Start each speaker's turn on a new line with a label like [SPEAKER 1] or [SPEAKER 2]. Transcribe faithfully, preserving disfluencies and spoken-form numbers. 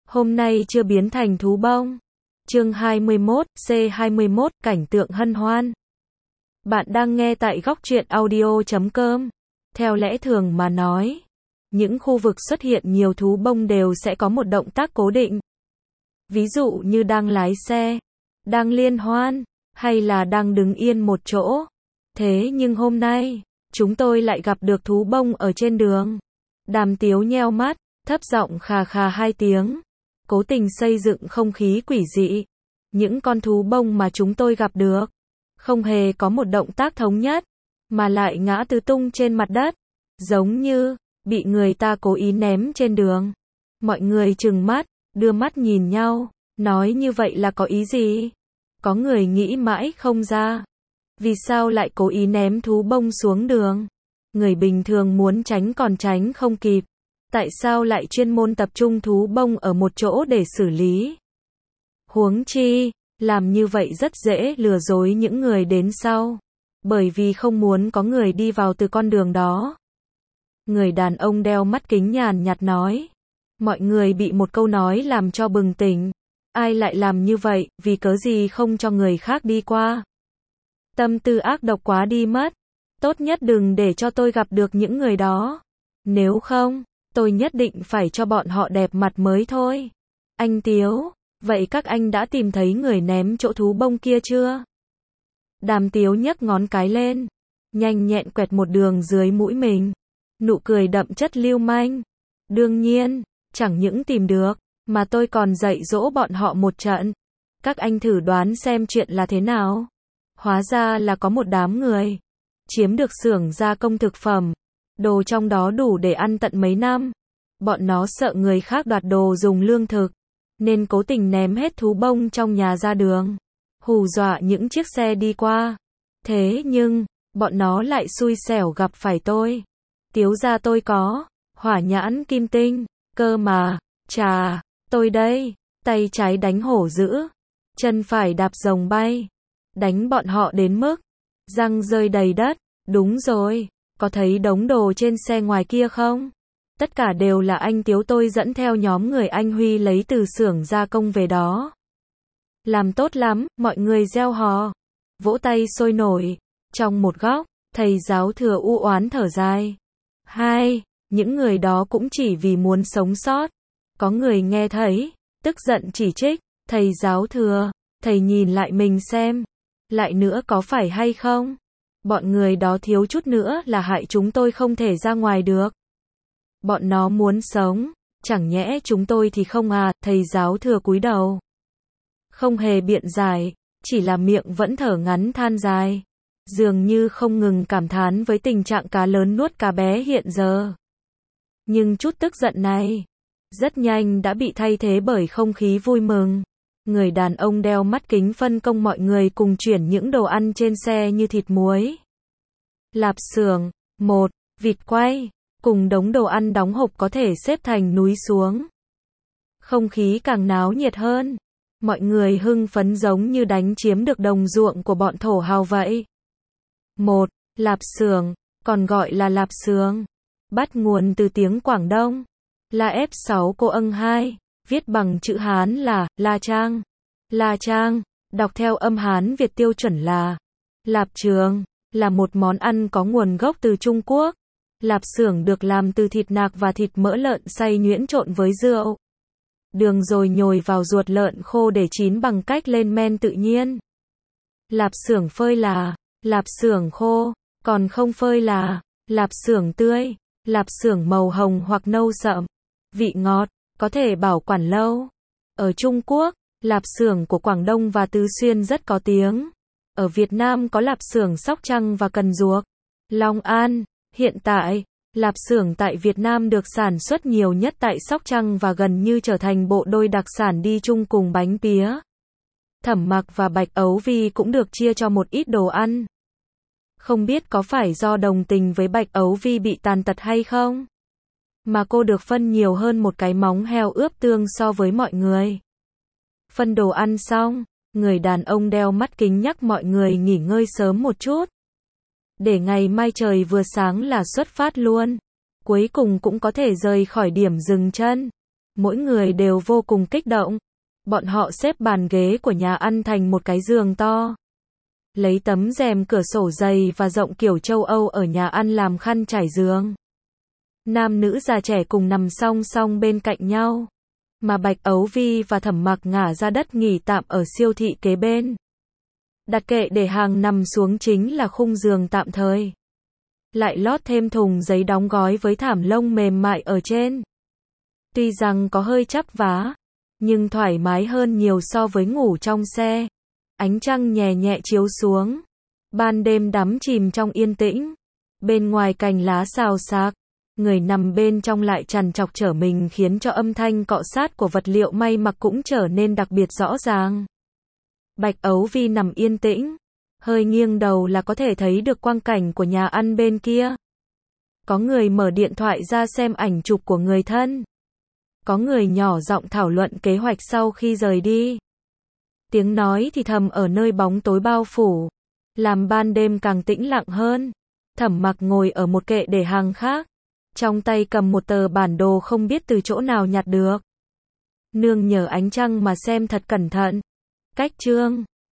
[SPEAKER 1] hôm nay chưa biến thành thú bông. Chương hai mươi mốt, C hai mươi mốt, cảnh tượng hân hoan. Bạn đang nghe tại góc truyện audio chấm com. Theo lẽ thường mà nói, những khu vực xuất hiện nhiều thú bông đều sẽ có một động tác cố định. Ví dụ như đang lái xe, đang liên hoan, hay là đang đứng yên một chỗ. Thế nhưng hôm nay, chúng tôi lại gặp được thú bông ở trên đường. Đàm Tiếu nheo mắt, thấp giọng khà khà hai tiếng, cố tình xây dựng không khí quỷ dị. Những con thú bông mà chúng tôi gặp được, không hề có một động tác thống nhất, mà lại ngã tứ tung trên mặt đất, giống như bị người ta cố ý ném trên đường. Mọi người trừng mắt, đưa mắt nhìn nhau, nói như vậy là có ý gì? Có người nghĩ mãi không ra. Vì sao lại cố ý ném thú bông xuống đường? Người bình thường muốn tránh còn tránh không kịp. Tại sao lại chuyên môn tập trung thú bông ở một chỗ để xử lý? Huống chi, làm như vậy rất dễ lừa dối những người đến sau. Bởi vì không muốn có người đi vào từ con đường đó. Người đàn ông đeo mắt kính nhàn nhạt nói. Mọi người bị một câu nói làm cho bừng tỉnh. Ai lại làm như vậy, vì cớ gì không cho người khác đi qua? Tâm tư ác độc quá đi mất. Tốt nhất đừng để cho tôi gặp được những người đó. Nếu không, tôi nhất định phải cho bọn họ đẹp mặt mới thôi. Anh Tiếu, vậy các anh đã tìm thấy người ném chỗ thú bông kia chưa? Đàm Tiếu nhấc ngón cái lên, nhanh nhẹn quẹt một đường dưới mũi mình. Nụ cười đậm chất lưu manh. Đương nhiên, chẳng những tìm được, mà tôi còn dạy dỗ bọn họ một trận. Các anh thử đoán xem chuyện là thế nào. Hóa ra là có một đám người chiếm được xưởng gia công thực phẩm, đồ trong đó đủ để ăn tận mấy năm. Bọn nó sợ người khác đoạt đồ dùng lương thực, nên cố tình ném hết thú bông trong nhà ra đường, hù dọa những chiếc xe đi qua. Thế nhưng, bọn nó lại xui xẻo gặp phải tôi. Tiếu gia tôi có hỏa nhãn kim tinh, cơ mà, chà, tôi đây, tay trái đánh hổ dữ, chân phải đạp rồng bay, đánh bọn họ đến mức răng rơi đầy đất. Đúng rồi, có thấy đống đồ trên xe ngoài kia không? Tất cả đều là anh Tiếu tôi dẫn theo nhóm người anh Huy lấy từ xưởng gia công về đó. Làm tốt lắm, mọi người reo hò, vỗ tay sôi nổi. Trong một góc, thầy giáo thừa u oán thở dài. Hai, những người đó cũng chỉ vì muốn sống sót. Có người nghe thấy, tức giận chỉ trích. Thầy giáo thừa, thầy nhìn lại mình xem. Lại nữa có phải hay không? Bọn người đó thiếu chút nữa là hại chúng tôi không thể ra ngoài được. Bọn nó muốn sống, chẳng nhẽ chúng tôi thì không à? Thầy giáo thừa cúi đầu, không hề biện giải, chỉ là miệng vẫn thở ngắn than dài, dường như không ngừng cảm thán với tình trạng cá lớn nuốt cá bé hiện giờ. Nhưng chút tức giận này, rất nhanh đã bị thay thế bởi không khí vui mừng. Người đàn ông đeo mắt kính phân công mọi người cùng chuyển những đồ ăn trên xe như thịt muối, lạp xưởng, một, vịt quay, cùng đống đồ ăn đóng hộp có thể xếp thành núi xuống. Không khí càng náo nhiệt hơn. Mọi người hưng phấn giống như đánh chiếm được đồng ruộng của bọn thổ hào vậy. Một, lạp xưởng, còn gọi là lạp xưởng, bắt nguồn từ tiếng Quảng Đông. La ép sáu cô âng hai, viết bằng chữ Hán là La Trang. La Trang, đọc theo âm Hán Việt tiêu chuẩn là lạp trường, là một món ăn có nguồn gốc từ Trung Quốc. Lạp xưởng được làm từ thịt nạc và thịt mỡ lợn xay nhuyễn trộn với rượu, đường rồi nhồi vào ruột lợn khô để chín bằng cách lên men tự nhiên. Lạp xưởng phơi là lạp xưởng khô, còn không phơi là lạp xưởng tươi. Lạp xưởng màu hồng hoặc nâu sậm, vị ngọt, có thể bảo quản lâu. Ở Trung Quốc, lạp xưởng của Quảng Đông và Tứ Xuyên rất có tiếng. Ở Việt Nam có lạp xưởng Sóc Trăng và Cần Duộc, Long An. Hiện tại, lạp xưởng tại Việt Nam được sản xuất nhiều nhất tại Sóc Trăng và gần như trở thành bộ đôi đặc sản đi chung cùng bánh pía. Thẩm Mặc và Bạch Ấu Vi cũng được chia cho một ít đồ ăn. Không biết có phải do đồng tình với Bạch Ấu Vi bị tàn tật hay không, mà cô được phân nhiều hơn một cái móng heo ướp tương so với mọi người. Phân đồ ăn xong, người đàn ông đeo mắt kính nhắc mọi người nghỉ ngơi sớm một chút, để ngày mai trời vừa sáng là xuất phát luôn. Cuối cùng cũng có thể rời khỏi điểm dừng chân. Mỗi người đều vô cùng kích động. Bọn họ xếp bàn ghế của nhà ăn thành một cái giường to. Lấy tấm rèm cửa sổ dày và rộng kiểu châu Âu ở nhà ăn làm khăn trải giường. Nam nữ già trẻ cùng nằm song song bên cạnh nhau. Mà Bạch Ấu Vi và Thẩm Mặc ngả ra đất nghỉ tạm ở siêu thị kế bên. Đặt kệ để hàng nằm xuống chính là khung giường tạm thời. Lại lót thêm thùng giấy đóng gói với thảm lông mềm mại ở trên. Tuy rằng có hơi chắp vá, nhưng thoải mái hơn nhiều so với ngủ trong xe. Ánh trăng nhẹ nhẹ chiếu xuống. Ban đêm đắm chìm trong yên tĩnh. Bên ngoài cành lá xào xạc. Người nằm bên trong lại trằn trọc trở mình khiến cho âm thanh cọ sát của vật liệu may mặc cũng trở nên đặc biệt rõ ràng. Bạch Ấu Vi nằm yên tĩnh. Hơi nghiêng đầu là có thể thấy được quang cảnh của nhà ăn bên kia. Có người mở điện thoại ra xem ảnh chụp của người thân. Có người nhỏ giọng thảo luận kế hoạch sau khi rời đi. Tiếng nói thì thầm ở nơi bóng tối bao phủ, làm ban đêm càng tĩnh lặng hơn. Thẩm Mặc ngồi ở một kệ để hàng khác, trong tay cầm một tờ bản đồ không biết từ chỗ nào nhặt được. Nương nhờ ánh trăng mà xem thật cẩn thận. Cách chương